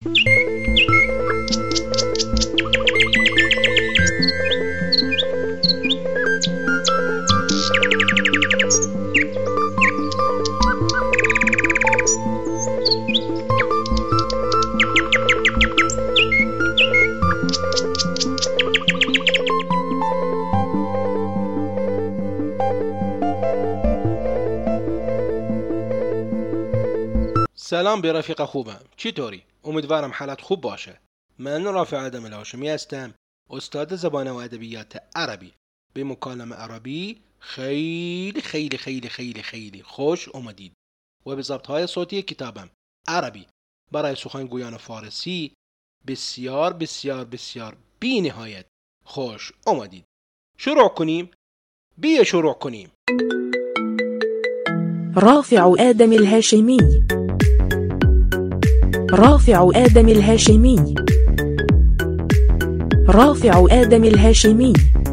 سلام به رفیق خوبم. چطوری؟ امیدوارم حالت خوب باشه. من رافع آدم الهاشمی هستم، استاد زبان و ادبیات عربی. به مکالمه عربی خیلی خیلی خیلی خیلی خیلی خوش اومدید و به ضبط‌های صوتی کتابم عربی برای سخنگویان فارسی بسیار بسیار بسیار بی نهایت خوش اومدید. شروع کنیم. شروع کنیم. رافع آدم الهاشمی، رافع آدم الهاشمی، رافع آدم الهاشمی،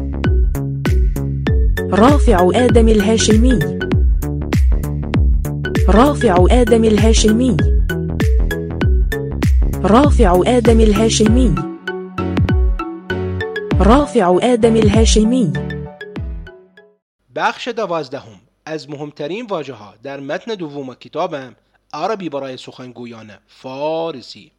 رافع آدم الهاشمی، رافع آدم الهاشمی، رافع آدم الهاشمی، رافع آدم الهاشمی. بخش 12 از مهمترین واژه‌ها در متن دوم کتابم عربی برای سخنگویان فارسی.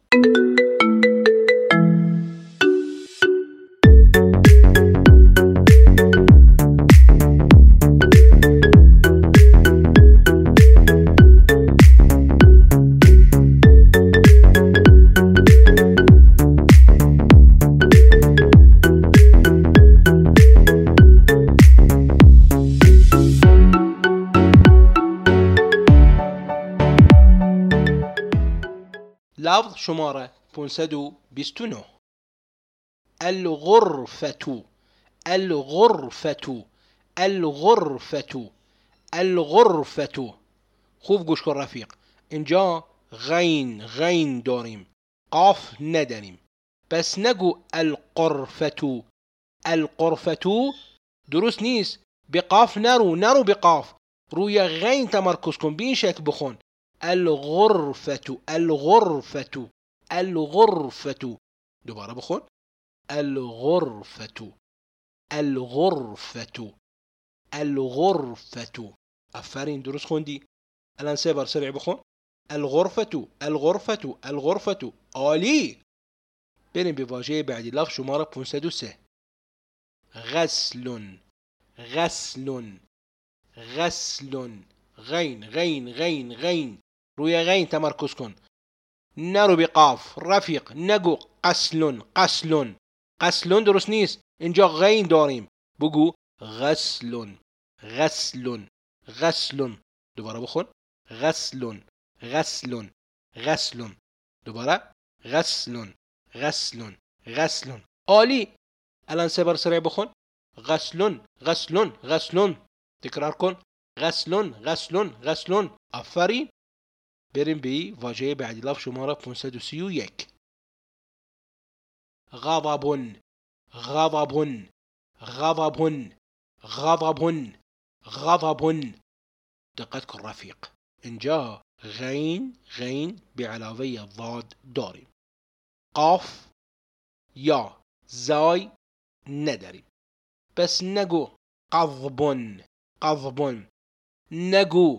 لفظ شماره 529. الغرفة، الغرفة، الغرفة، الغرفة. خوب گوش کن رفیق. اینجا غین داریم، قاف نداریم. پس نگو القرفة. القرفة درست نیست. به قاف نرو به قاف. روی غین تمرکز کن. به این شکل بخون. الغرفة، الغرفة، الغرفة. دوباره بخون. الغرفة، الغرفة، الغرفة. آفرین درست خوندی. الان 3 بار سریع بخون. الغرفة، الغرفة، الغرفة. عالی. بریم به واژه بعدی. لفظ شماره 503. غسل، غسل، غسل. غین. روی غین تمرکز کن. نرو به قاف رفیق. نگو قسل. قسل درست نیست. اینجا غین داریم. بگو غسل، غسل، غسل. دوباره بخون. غسل، غسل، غسل. دوباره غسل، غسل، غسل. عالی. الان 3 بار سریع بخون. غسل. تکرار کن. غسل. آفرین. بریم به واژه بعدی. لفظ شماره 531. غضب، غضب، غضب، غضب. دقت کن رفیق. اینجا غین به علاوه ضاد داریم. قاف یا زای نداریم. پس نگو قضب، نگو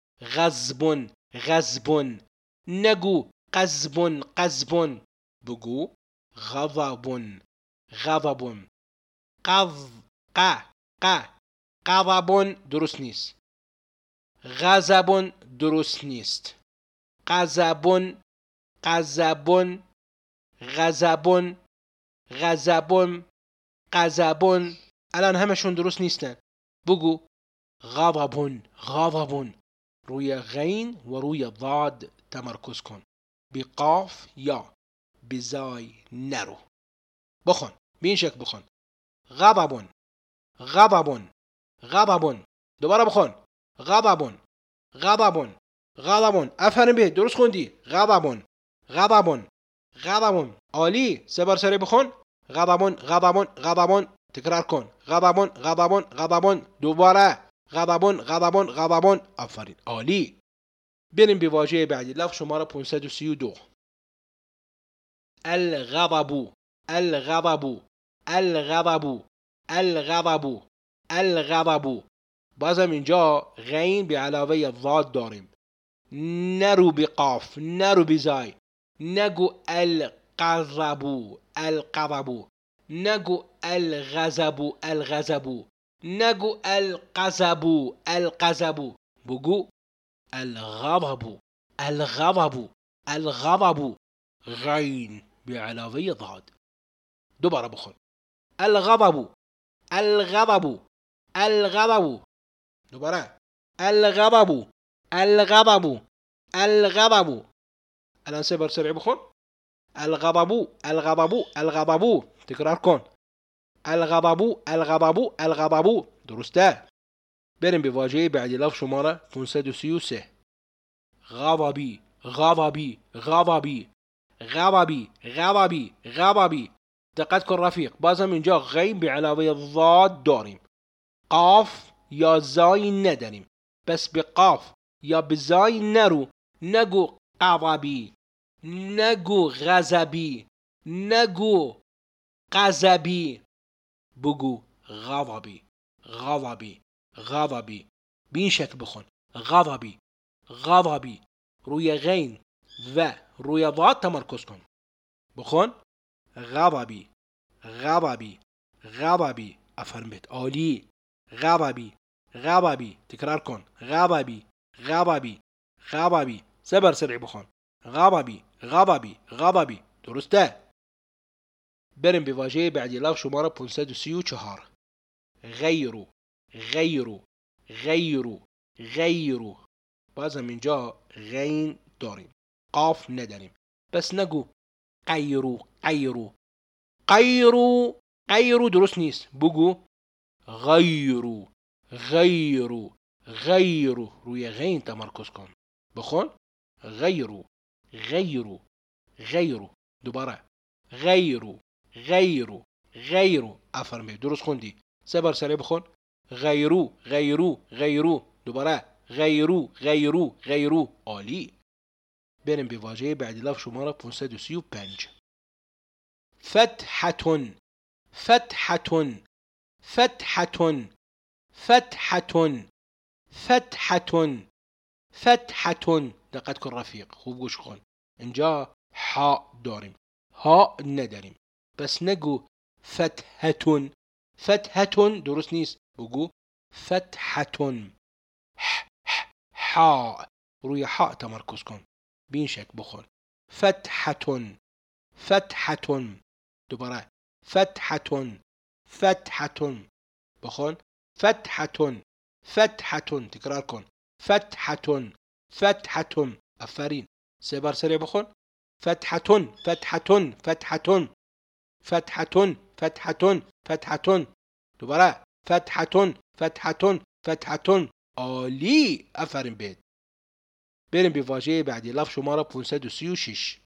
غضب، نگو قذب. بگو غضب. غضب درست نیست. غضب درست نیست. غضب. الان همشون درست نیستن. بگو غضب. روی غین و روی ضاد تمرکز کن. بی قاف یا بزای نرو. بخون. به این شکل بخون. غضب. دوباره بخون. غضب. افرین به درست خوندی. غضب. عالی. 3 بار سریع بخون. غضب. تکرار کن. غضب. دوباره غضب. آفرین. عالی. بریم به واژه بعدی. لفظ شماره 532. الغضب الغضب الغضب الغضب الغضب. بازم اینجا غین به علاوه ضاد داریم. نرو بقاف، نرو بزای. نگو الغضب الغضب، نگو الغضب الغضب، نگو الغضب الغضب، بگو الغضب الغضب الغضب. غین به علاوه ضاد. دوباره بخون. الغضب الغضب الغضب. دوباره الغضب الغضب الغضب. الان 3 بار سريع بخون. الغضب الغضب الغضب. تکرار کن. الغضب الغضب الغضب. درسته. بریم به واژه بعدی لفظ شماره 533. غضبی غضبی غضبی غضبی غضبی غضبی. دقت کن رفیق، بازم اینجا غین به علاوه ضاد داریم. قاف یا زای نداریم، بس به قاف یا به زای نرو. نگو غضبی، نگو غضبی، نگو غضبی، بگو غضبی غضبی غضبی. بین شکل بخون. غضبی غضبی. روی غین و روی ضاد تمرکز کن. بخون. غضبی غضبی غضبی. افرم بهت، عالی. غضبی غضبی. تکرار کن. غضبی غضبی غضبی. 3 بار سريع بخون. غضبی غضبی غضبی. درسته. بریم به واژه بعدی لفظ شماره 534. غیرو غیرو غیرو غیرو. بازم اینجا غین داریم، قاف نداریم، بس نگو غیرو غیرو غیرو غیرو. درست نیست، بگو غیرو غیرو غیرو. روی غین تمرکز کن. بخون. غیرو غیرو غیرو. دوباره غیرو غیرو غیرو. افرمایید، درست خوندی. 3 بار سریع بخون. غیرو غیرو غیرو. دوباره غیرو غیرو غیرو. عالی. بریم به واژه بعدی لفظ شماره 535. فتحة فتحة فتحة فتحة فتحة فتحة. دقت کن رفیق، خوب گوش کن. اینجا ها داریم، ها نداریم، بس نگو فتحة فتحة. درست نیست، بگو فتحة. ها. روی ها تمرکز کن. بین شکل بخون. فتحة فتحة. دوباره فتحة فتحة. بخون. فتحة فتحة. تکرار کن. فتحة فتحة. افرین. 3 بار سریع بخون. فتحة فتحة فتحة فتحة فتحة فتحة. دوباره فتحة فتحة فتحة. عالی. افرین بید. بریم به واژه بعدی لفظ شماره 536.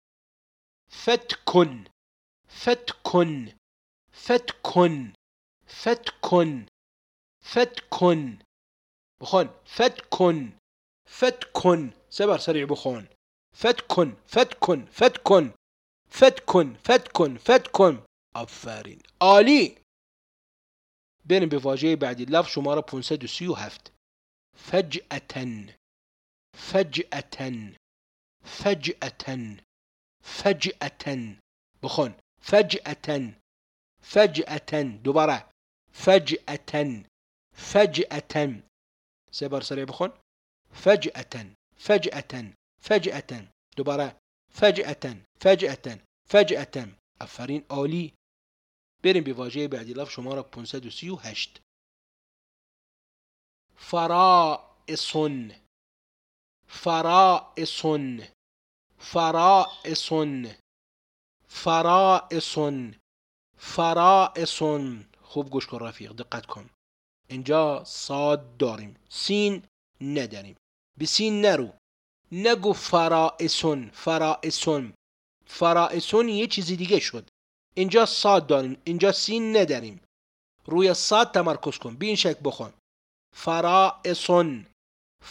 فتکن فتکن فتکن فتکن فتکن. بخون. فتکن فتکن. 3 بار سریع بخون. فتکن فتکن فتکن فتکن فتکن فتکن. آفرین، عالی. بریم به واژه بعدی لفظ شماره 537. فجأة فجأة فجأة فجأة. بخون. فجأة فجأة. دوباره فجأة فجأة. 3 بار سریع بخون. فجأة فجأة فجأة. دوباره فجأة فجأة فجأة. افرین، عالی. بریم به واژه بعدی لفظ شماره 538. فرائص فرائص فرائص فرائص فرائص. خوب گوش کن رفیق، دقت کن. اینجا صاد داریم، سین نداریم. به سین نرو. نگو فرائص فرائص. فرائص یه چیزی دیگه شد. اینجا صاد داریم، اینجا سین نداریم. روی صاد تمرکز کن. بین شکل بخون. فرائص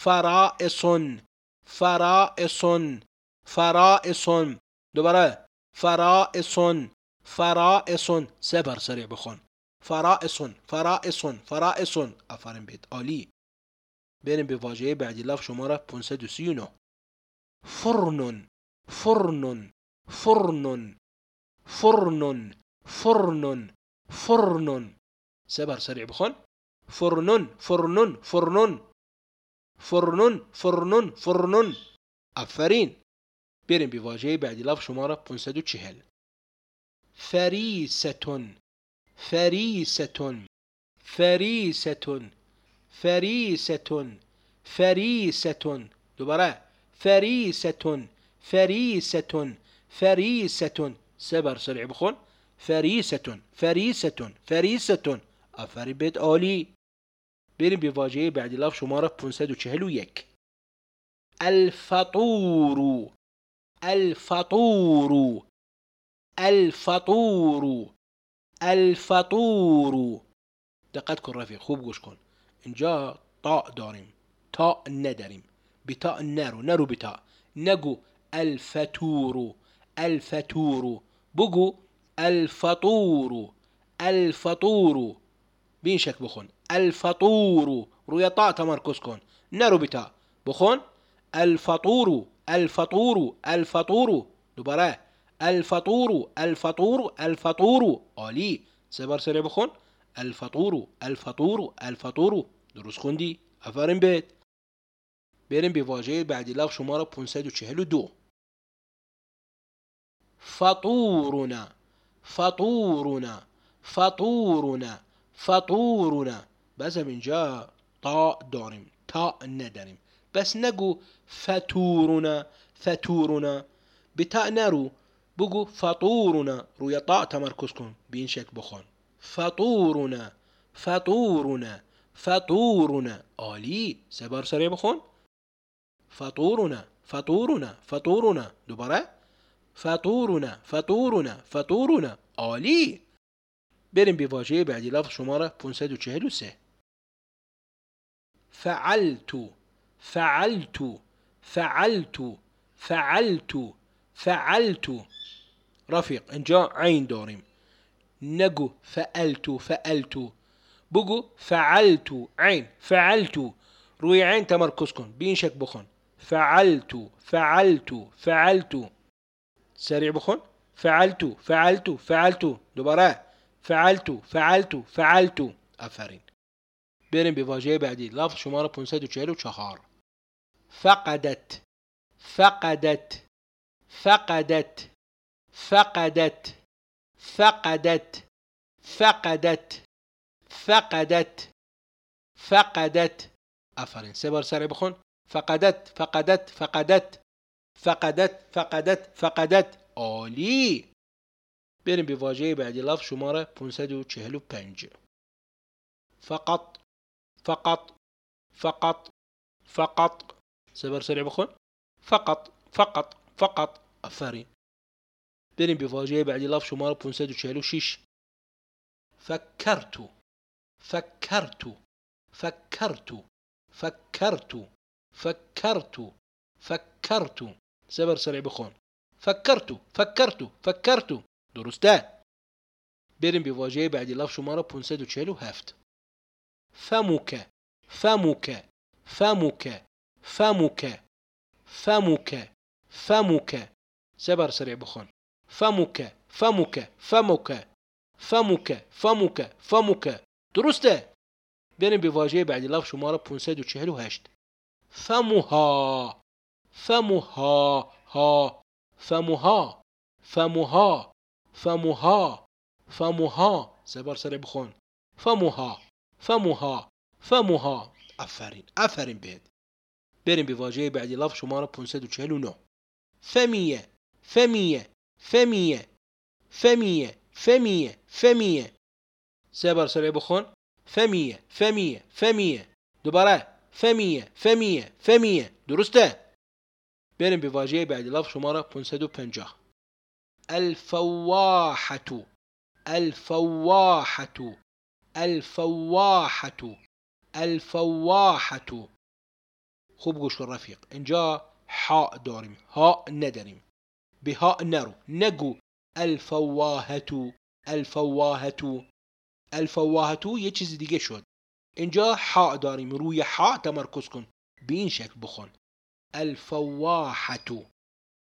فرائص فرائص فرائص. دوباره فرائص فرائص. سبر سریع بخون. فرائص فرائص فرائص. آفرین بید، عالی. بریم به واژه بعدی لفظ شماره 539. فرن فرن فرن فرن فرن فرن. سبر سریع بخون. فرنون فرنون فرنون فرنون فرنون فرنون. آفرین. بریم به واژه بعدی لفظ شماره 540. فریستون فریستون فریستون فریستون فریستون. دوباره فریستون فریستون فریستون. سبر سریع بخون. فریستون فریستون فریستون. آفرین بید، عالی. بریم به واژه بعدی لفظ شماره 541. الفطور الفطور الفطور الفطور. دقت کن رفیق، خوب گوش کن. اینجا طاء داریم، تاء نداریم. بتاء نرو بتاء. نگو الفطور الفطور، بگو الفطور الفطور. بین شک بخون. الفطور، روی طاء تمرکز کن، نرو بتاء. بخون الفطور الفطور الفطور. دوباره الفطور الفطور الفطور. عالی. سبر سریع بخون. الفطور الفطور الفطور. درست خوندی؟ آفرین بید. بریم به واژه بعدی لفظ شماره 542. فطورنا فطورنا فطورنا فطورنا. بس اینجا طاء داریم، تاء نداریم. بس نگو فطورنا فطورنا، بتاء نرو، بگو فطورنا، روی طاء تمرکز کن، بین شکل بخون. فطورنا فطورنا فطورنا. عالی. سبر سریع بخون. فطورنا فطورنا فطورنا. دوباره فطورنا فطورنا فطورنا. عالی. بریم به واژه بعدی لفظ شماره 543. فعلت فعلت فعلت فعلت فعلت. رفیق اینجا عین داریم، نگو فعلت فعلت، بگو فعلت عین فعلت، روی عین تمرکز کن، بین شک بخون. فعلت فعلت فعلت. سریع بخون. فعلت فعلت فعلت. دوباره فعلت فعلت فعلت. آفرین. بریم به واژه بعدی لفظ شماره 544. فقدت فقدت فقدت فقدت فقدت فقدت فقدت فقدت. آفرین. سه بار سریع بخون. فقدت فقدت فقدت فقدت فقدت فقدت. عالی. بریم به واژه بعدی لفظ شماره 545. فقط فقط فقط فقط. سه بار سریع بخون. فقط فقط فقط. آفرین. بریم به واژه بعدی لفظ شماره 546. فکرت فکرت فکرت فکرت فکرت فکرت. سه بار سریع بخون. فکرت فکرت فکرت. درسته. بریم به واژه بعدی لفظ شماره 547. فمک فمک فمک فمک فمک فمک. سه بار سریع بخون. فمک فمک فمک فمک فمک فمک. درسته. بریم به واژه بعدی لفظ شماره 548. فمها فمها ها فمها فمها فمها فمها. سه بار سریع بخون. فمها فمها فمها. آفرین. آفرین بهت. بریم به واژه بعدی لفظ شماره 549. فمیه فمیه فمیه فمیه فمیه فمیه. سه بار سریع بخون. فمیه فمیه فمیه. دوباره فمیه فمیه فمیه. درسته. بریم به واژه بعدی لفظ شماره 550. الفواحة الفواحة الفواحة الفواحة. خوب گوش کن رفیق، اینجا حاء داریم، ها نداریم. بها نرو نگو الفواهة الفواهة الفواهة یه چیز دیگه شد. اینجا حاء داریم، روی حاء تمرکز کن، به این شکل بخون الفواحة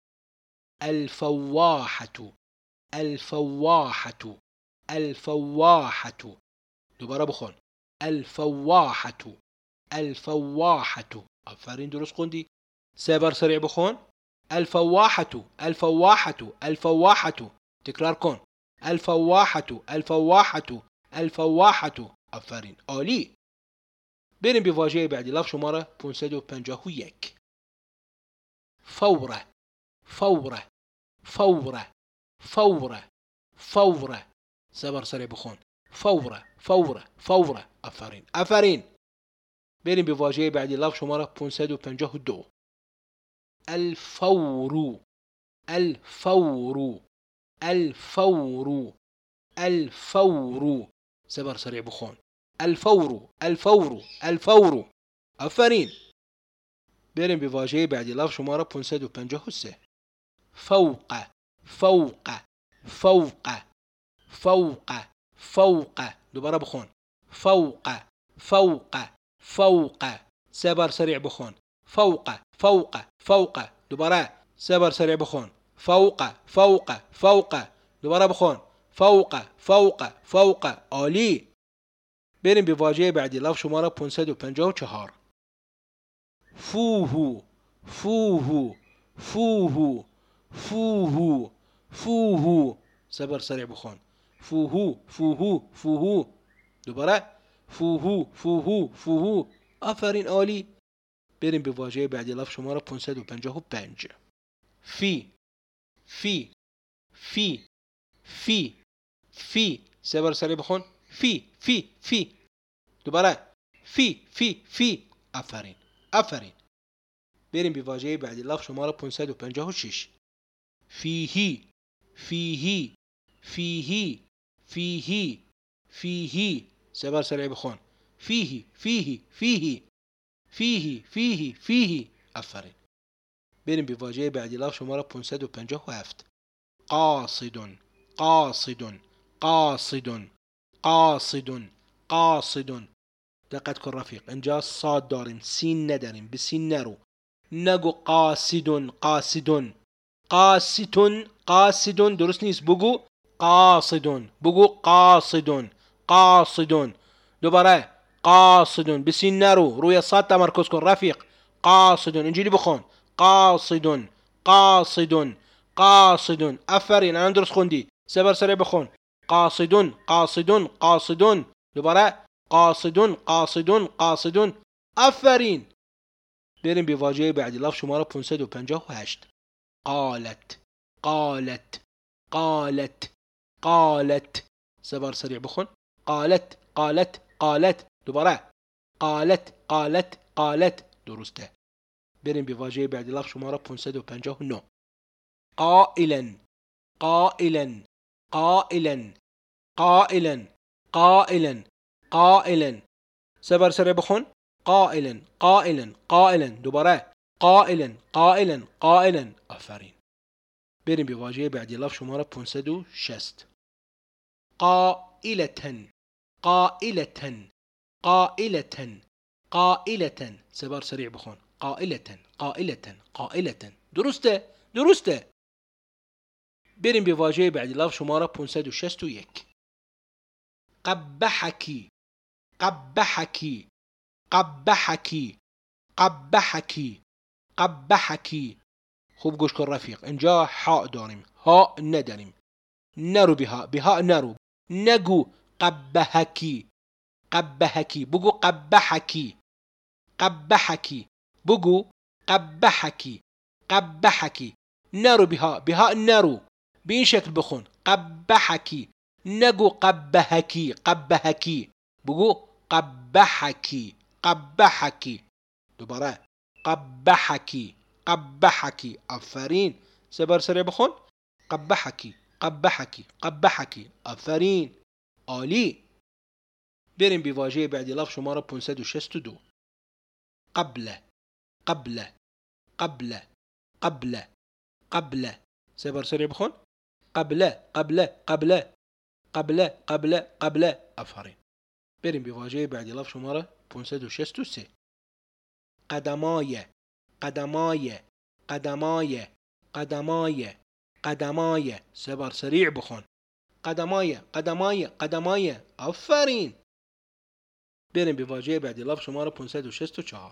الفواحة الفواحة الفواحة. دوباره بخون الفواحة الفواحة. آفرین درست خوندی. 3 بار سریع بخون الفواحة الفواحة الفواحة. تکرار کن الفواحة الفواحة الفواحة. آفرین عالی. بریم به واژه بعدی، لفظ شماره 551 فوره فوره فوره فوره فوره. 3 بار سریع بخون فوره فوره فوره. آفرین آفرین. بریم به واژه بعدی، لفظ شماره 552 الفور الفور الفور الفور. 3 بار سریع بخون الفور الفور الفور. آفرین. بریم به واژه بعدی، لفظ شماره 553 فوق فوق فوق فوق فوق. دوباره بخون فوق فوق فوق. 3 بار سریع بخون فوق فوق فوق. دوباره 3 بار سریع بخون فوق فوق فوق. دوباره بخون فوق فوق فوق. عالی. بریم به واژه بعدی، لفظ شماره 554 فوه فوه فوه فوه فوه. 3 بار سریع بخون فوه فوه فوه. دوباره فوه فوه فوه. آفرین عالی. بریم به واژه بعدی، لفظ شماره 555 فی فی فی فی فی. 3 بار سریع بخون فی فی فی. دوباره فی فی فی. آفرین آفرین. بریم به واژه بعدی، لفظ شماره 556 فیهی فیهی فیهی فیهی فیهی. 3 بار سریع بخون فیهی فیهی فیهی فیهی فیهی فیهی. آفرین. بریم به واژه بعدی، لفظ شماره 557 قاصد قاصد قاصد قاصد قاصد. دقت کن رفیق، اینجا صاد داریم، سین نداریم، به سین نرو. نگو قاصد قاصد قاصد قاصد. درست نیست، بگو قاصد بگو قاصد قاصد. دوباره قاصد، به سین نرو، روی صاد تمرکز کن رفیق. قاصد اینجوری بخون قاصد قاصد قاصد. آفرین الان درست خوندی. 3 بار سریع بخون قاصد قاصد قاصد. دوباره قاصد قاصد قاصد. آفرین. بریم به واژه بعدی، لفظ شماره 558 قالت قالت قالت قالت. 3 بار سریع بخون قالت قالت قالت. دوباره قالت قالت قالت. درسته. بریم به واژه بعدی، لفظ شماره 559 قائلا قائلا قائلا قائلا قائلا قائلا. 3 بار سریع بخون قائلا قائلا قائلا. دوباره قائلا قائلا قائلا. آفرین. بریم به واژه بعدی، لفظ شماره 560 قائلة قائلة قائلة قائلة. 3 بار سریع بخون قائلة قائلة قائلة. درسته درسته. بریم به واژه بعدی، لفظ شماره 561 قبحکی قبحکی قبحکی قبحکی قبحکی. خوب گوش کن رفیق، اینجا حاء داریم، ها نداریم. نرو بها بها نرو. نگو قبحکی قبحکی، بگو قبحکی قبحکی. بگو قبحکی قبحکی. نرو بها بها نرو. به این شکل بخون قبحکی. نگو قبحکی قبحکی، بگو قبحکی قبحکی. دوباره قبحکی قبحکی. آفرین. 3 بار سریع بخون قبحکی قبحکی قبحکی. آفرین عالی. بریم به واژه بعدی، لفظ شماره 562 قبله قبله قبله قبله قبله. سبر سريع بخون. قبله. آفرین. بریم به واژه بعدی لفظ شماره 563. قدمای. سبر سریع بخون. قدمای. آفرین. بریم به واژه بعدی لفظ شماره 564.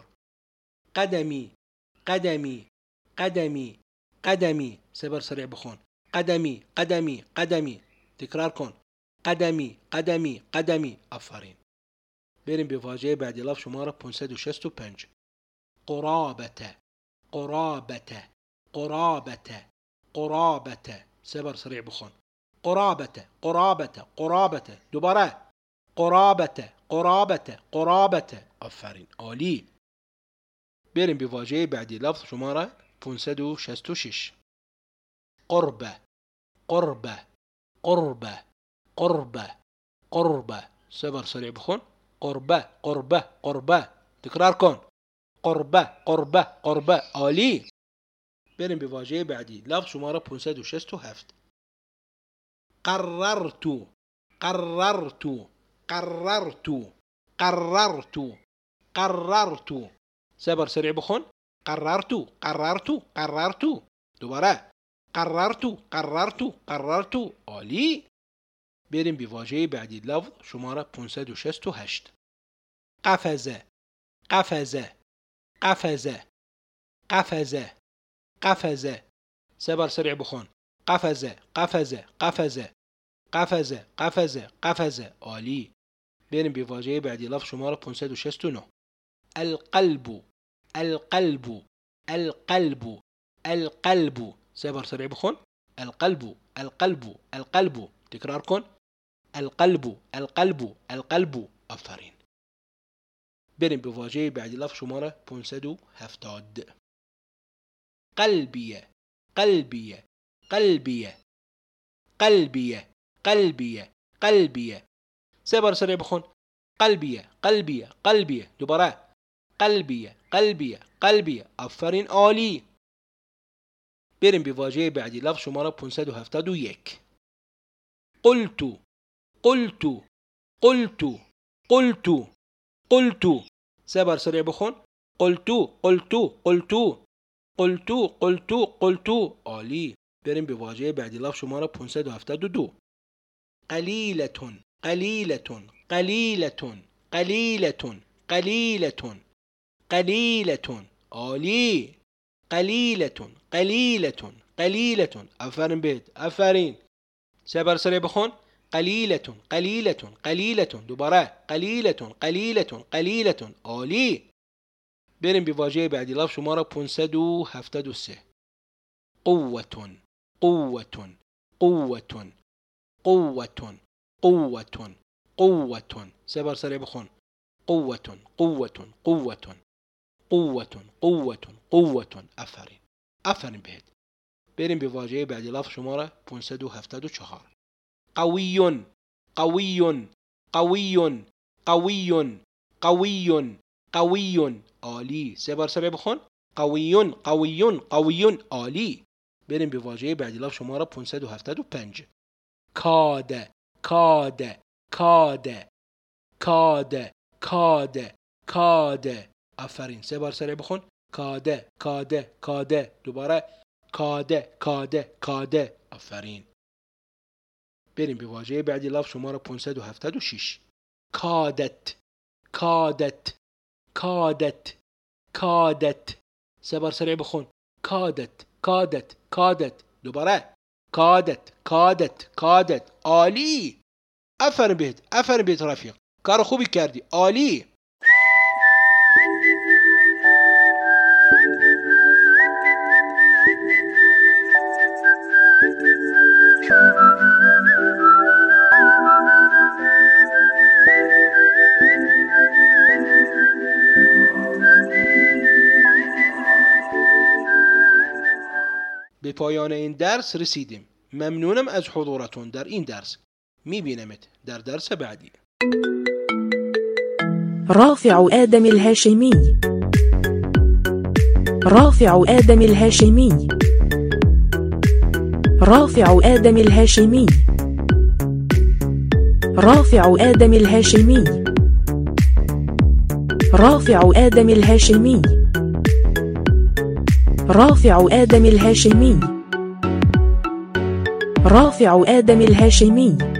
قدمی. سبر سریع بخون. قدمی. تکرار کن. قدمی. آفرین. بریم به واژه بعدی لفظ شماره 565. قرابته. سبر سریع بخون. قرابته. دوباره. قرابته. آفرین. عالی. بریم به واژه بعدی لفظ شماره 566. قربه. سبر سریع بخون. قربه. تکرار کن. قربه. عالی. بریم به واژه بعدی لفظ شماره 567. قررتو. سبر سریع بخون. قررتو. دوباره. قررتو. عالی. بریم به واژه بعدی لفظ شماره 568. قفزه. سبر سریع بخون. قفزه. عالی. بریم به واژه بعدی لفظ شماره 569. القلب. سبر سریع بخون. القلب. تکرار کن. القلب. آفرین. بریم به واژه بعدی لفظ شماره 570. قلبیه. سبر سریع بخون. قلبیه. دوباره. قلبیه. آفرین. عالی. بریم به واژه بعدی لفظ شماره 571. قلتو. سبر سریع بخون. قلتو. عالی. بریم به واژه بعدی لفظ شماره 572. قلیلتون. عالی. قلیلتون. آفرین بهت. آفرین. سبر سریع بخون. قلیلتون. دوباره. قلیلتون. عالی. بریم به واژه بعدی لفظ شماره 573. قوتون. سبر سریع بخون. قوتون. آفرین بهت. بریم به واژه بعدی لفظ شماره 574. قویون. عالی. سبر سریع بخون. قویون. عالی. بریم به واژه بعدی لفظ شماره 575. کاده. آفرین. سبر سریع بخون. کاده. دوباره. کاده. آفرین. بریم به واژه بعدی لفظ شماره 576. کادت. سبر سریع بخون. کادت. دوباره. کادت. عالی. آفرین بهت رفیق. کار خوبی کردی. عالی. به پایان این درس رسیدیم. ممنونم از حضورتون در این درس. میبینمت در درس بعدی. رافع آدم الهاشمي رافع آدم الهاشمي. رافع آدم الهاشمي. رافع آدم الهاشمي. رافع آدم الهاشمي. رافع آدم الهاشمي.